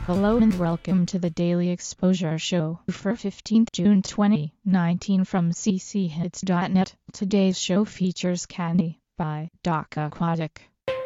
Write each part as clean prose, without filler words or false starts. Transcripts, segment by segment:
Hello and welcome to the Daily Exposure Show for 15th June 2019 from cchits.net. Today's show features Candy by Doc Aquatic.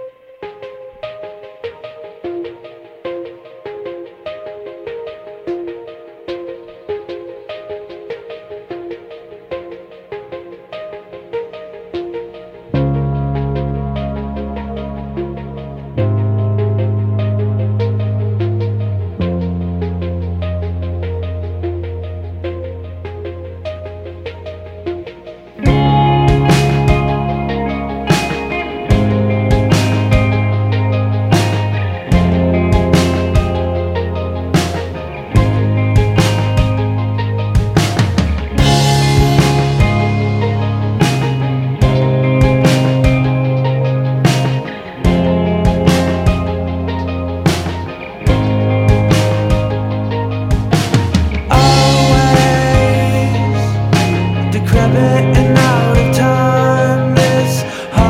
And out of time, this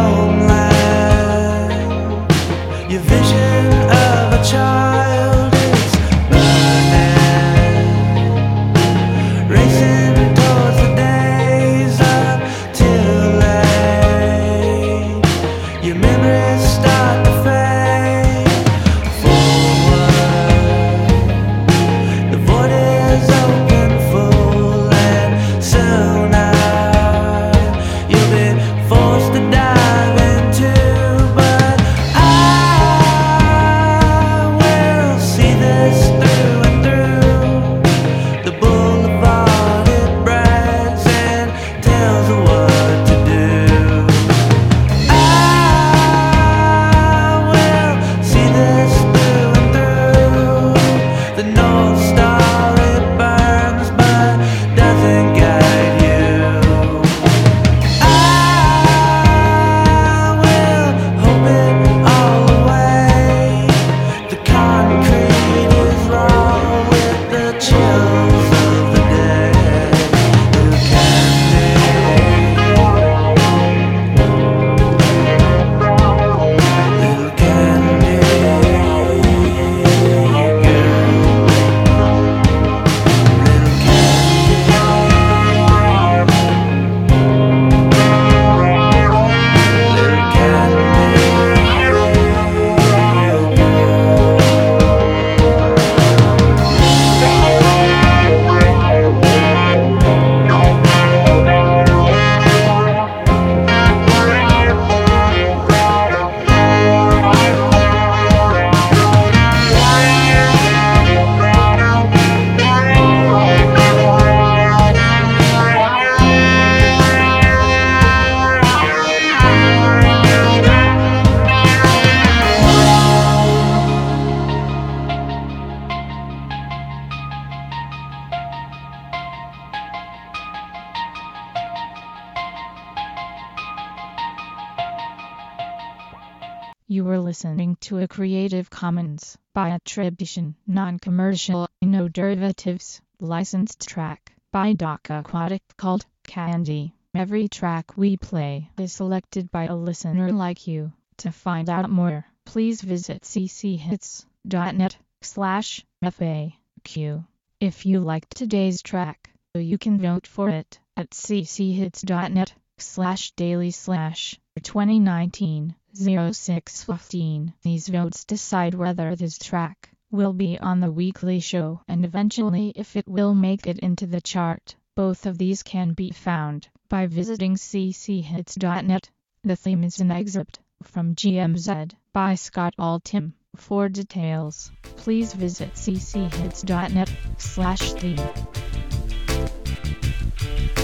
homeland, your vision of a child is burning, racing towards the days of too late. Your memories start to fade forward, the void is open full, and soon forced to dive into, but I will see this through and through. The boulevard, it brags and tells her what to do. I will see this through and through. The North Star, it burns but doesn't guide you. You were listening to a Creative Commons by attribution, non-commercial, no derivatives, licensed track by Doc Aquatic called Candy. Every track we play is selected by a listener like you. To find out more, please visit cchits.net/FAQ. If you liked today's track, you can vote for it at cchits.net/daily/2019. 0615. These votes decide whether this track will be on the weekly show and eventually if it will make it into the chart. Both of these can be found by visiting cchits.net. The theme is an excerpt from GMZ by Scott Altham. For details, please visit cchits.net/theme.